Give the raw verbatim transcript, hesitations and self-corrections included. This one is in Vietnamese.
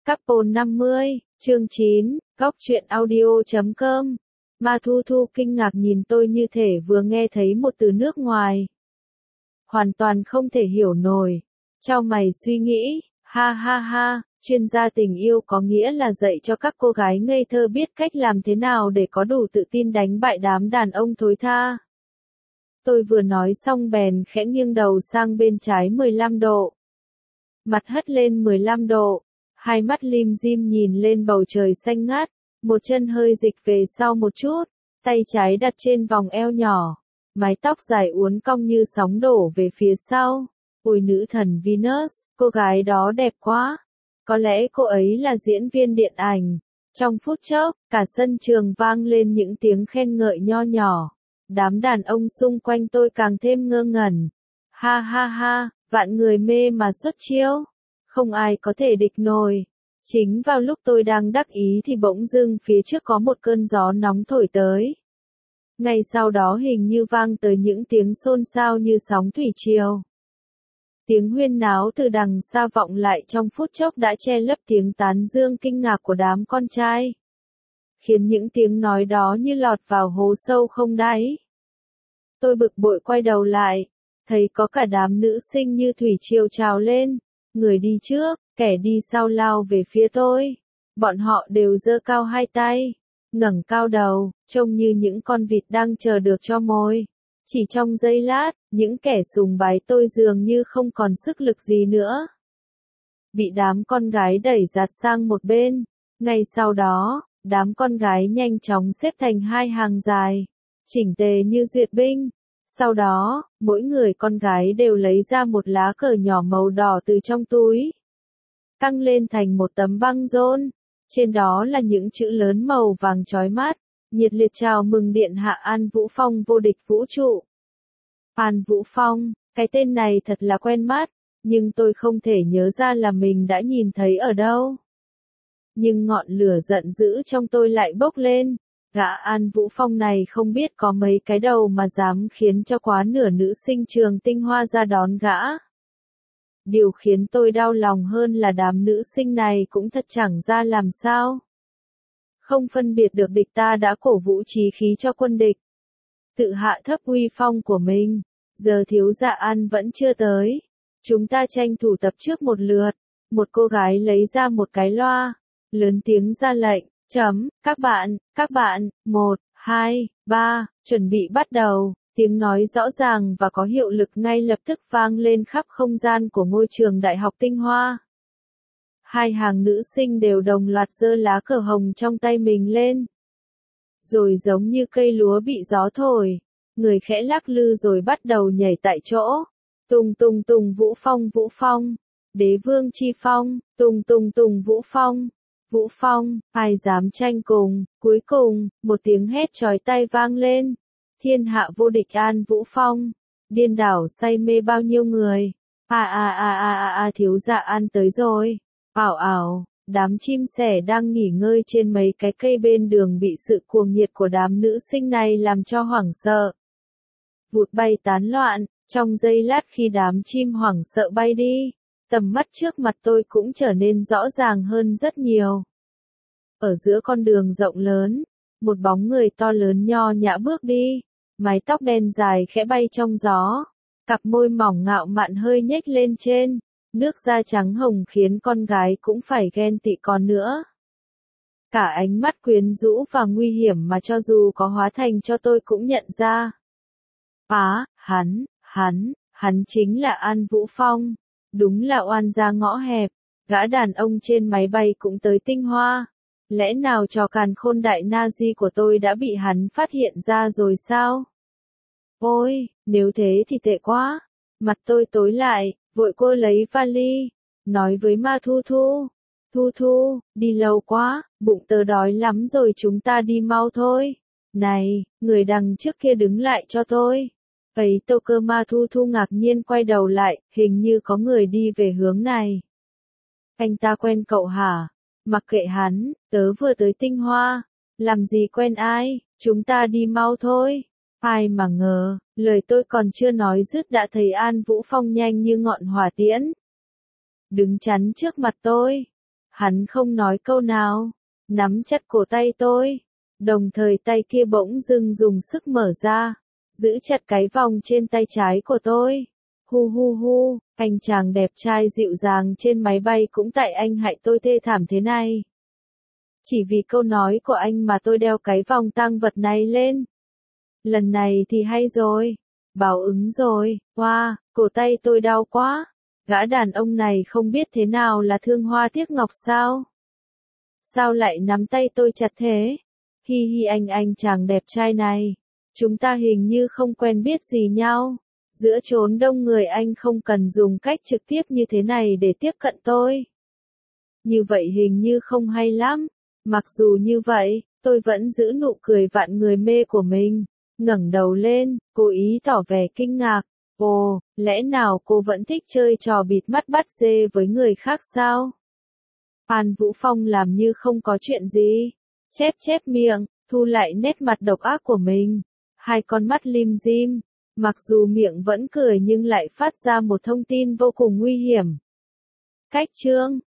Couple năm mươi, chương chín, góc truyện audio chấm com. Ma Thu Thu kinh ngạc nhìn tôi như thể vừa nghe thấy một từ nước ngoài. Hoàn toàn không thể hiểu nổi. Chau mày suy nghĩ, ha ha ha, chuyên gia tình yêu có nghĩa là dạy cho các cô gái ngây thơ biết cách làm thế nào để có đủ tự tin đánh bại đám đàn ông thối tha. Tôi vừa nói xong bèn khẽ nghiêng đầu sang bên trái mười lăm độ. Mặt hất lên mười lăm độ, hai mắt lim dim nhìn lên bầu trời xanh ngát, một chân hơi dịch về sau một chút, tay trái đặt trên vòng eo nhỏ, mái tóc dài uốn cong như sóng đổ về phía sau. Ôi nữ thần Venus, cô gái đó đẹp quá. Có lẽ cô ấy là diễn viên điện ảnh. Trong phút chốc, cả sân trường vang lên những tiếng khen ngợi nho nhỏ. Đám đàn ông xung quanh tôi càng thêm ngơ ngẩn. Ha ha ha, vạn người mê mà xuất chiêu. Không ai có thể địch nổi. Chính vào lúc tôi đang đắc ý thì bỗng dưng phía trước có một cơn gió nóng thổi tới. Ngay sau đó hình như vang tới những tiếng xôn xao như sóng thủy triều. Tiếng huyên náo từ đằng xa vọng lại trong phút chốc đã che lấp tiếng tán dương kinh ngạc của đám con trai. Khiến những tiếng nói đó như lọt vào hố sâu không đáy. Tôi bực bội quay đầu lại, thấy có cả đám nữ sinh như thủy triều trào lên, người đi trước, kẻ đi sau lao về phía tôi. Bọn họ đều giơ cao hai tay, ngẩng cao đầu, trông như những con vịt đang chờ được cho mồi. Chỉ trong giây lát, những kẻ sùng bái tôi dường như không còn sức lực gì nữa. Bị đám con gái đẩy giạt sang một bên. Ngay sau đó, đám con gái nhanh chóng xếp thành hai hàng dài, chỉnh tề như duyệt binh. Sau đó, mỗi người con gái đều lấy ra một lá cờ nhỏ màu đỏ từ trong túi. Căng lên thành một tấm băng rôn. Trên đó là những chữ lớn màu vàng chói mắt. Nhiệt liệt chào mừng Điện Hạ An Vũ Phong vô địch vũ trụ. An Vũ Phong, cái tên này thật là quen mắt, nhưng tôi không thể nhớ ra là mình đã nhìn thấy ở đâu. Nhưng ngọn lửa giận dữ trong tôi lại bốc lên. Gã An Vũ Phong này không biết có mấy cái đầu mà dám khiến cho quá nửa nữ sinh trường Tinh Hoa ra đón gã. Điều khiến tôi đau lòng hơn là đám nữ sinh này cũng thật chẳng ra làm sao. Không phân biệt được địch ta đã cổ vũ chí khí cho quân địch. Tự hạ thấp uy phong của mình. Giờ thiếu gia An vẫn chưa tới. Chúng ta tranh thủ tập trước một lượt. Một cô gái lấy ra một cái loa. Lớn tiếng ra lệnh. Chấm, các bạn, các bạn, một, hai, ba, chuẩn bị bắt đầu. Tiếng nói rõ ràng và có hiệu lực ngay lập tức vang lên khắp không gian của ngôi trường Đại học Tinh Hoa. Hai hàng nữ sinh đều đồng loạt giơ lá cờ hồng trong tay mình lên. Rồi giống như cây lúa bị gió thổi, người khẽ lắc lư rồi bắt đầu nhảy tại chỗ. Tùng tùng tùng Vũ Phong Vũ Phong, Đế Vương Chi Phong, tùng tùng tùng Vũ Phong, Vũ Phong, ai dám tranh cùng. Cuối cùng, một tiếng hét chói tai vang lên. Thiên hạ vô địch An Vũ Phong, điên đảo say mê bao nhiêu người. À à à à à à thiếu gia An tới rồi. Ảo ảo, đám chim sẻ đang nghỉ ngơi trên mấy cái cây bên đường bị sự cuồng nhiệt của đám nữ sinh này làm cho hoảng sợ. Vụt bay tán loạn, trong giây lát khi đám chim hoảng sợ bay đi, tầm mắt trước mặt tôi cũng trở nên rõ ràng hơn rất nhiều. Ở giữa con đường rộng lớn, một bóng người to lớn nho nhã bước đi, mái tóc đen dài khẽ bay trong gió, cặp môi mỏng ngạo mạn hơi nhếch lên trên. Nước da trắng hồng khiến con gái cũng phải ghen tị còn nữa. Cả ánh mắt quyến rũ và nguy hiểm mà cho dù có hóa thành cho tôi cũng nhận ra. Á, hắn, hắn, hắn chính là An Vũ Phong. Đúng là oan gia ngõ hẹp. Gã đàn ông trên máy bay cũng tới Tinh Hoa. Lẽ nào trò càn khôn đại Nazi của tôi đã bị hắn phát hiện ra rồi sao? Ôi, nếu thế thì tệ quá. Mặt tôi tối lại. Vội cô lấy vali, nói với Ma Thu Thu. Thu Thu, đi lâu quá, bụng tớ đói lắm rồi chúng ta đi mau thôi. Này, người đằng trước kia đứng lại cho tôi. Ấy tô cơ Ma Thu Thu ngạc nhiên quay đầu lại, hình như có người đi về hướng này. Anh ta quen cậu hả? Mặc kệ hắn, tớ vừa tới Tinh Hoa. Làm gì quen ai, chúng ta đi mau thôi. Ai mà ngờ, lời tôi còn chưa nói dứt đã thấy An Vũ Phong nhanh như ngọn hỏa tiễn. Đứng chắn trước mặt tôi. Hắn không nói câu nào, nắm chặt cổ tay tôi, đồng thời tay kia bỗng dưng dùng sức mở ra, giữ chặt cái vòng trên tay trái của tôi. Hu hu hu, anh chàng đẹp trai dịu dàng trên máy bay cũng tại anh hại tôi thê thảm thế này. Chỉ vì câu nói của anh mà tôi đeo cái vòng tang vật này lên. Lần này thì hay rồi, báo ứng rồi, wow, cổ tay tôi đau quá. Gã đàn ông này không biết thế nào là thương hoa tiếc ngọc sao? Sao lại nắm tay tôi chặt thế? Hi hi anh anh chàng đẹp trai này, chúng ta hình như không quen biết gì nhau. Giữa chốn đông người anh không cần dùng cách trực tiếp như thế này để tiếp cận tôi. Như vậy hình như không hay lắm. Mặc dù như vậy, tôi vẫn giữ nụ cười vạn người mê của mình, ngẩng đầu lên, cố ý tỏ vẻ kinh ngạc. Ồ, lẽ nào cô vẫn thích chơi trò bịt mắt bắt dê với người khác sao? Phan Vũ Phong làm như không có chuyện gì, chép chép miệng, thu lại nét mặt độc ác của mình, hai con mắt lim dim, mặc dù miệng vẫn cười nhưng lại phát ra một thông tin vô cùng nguy hiểm. Cách chương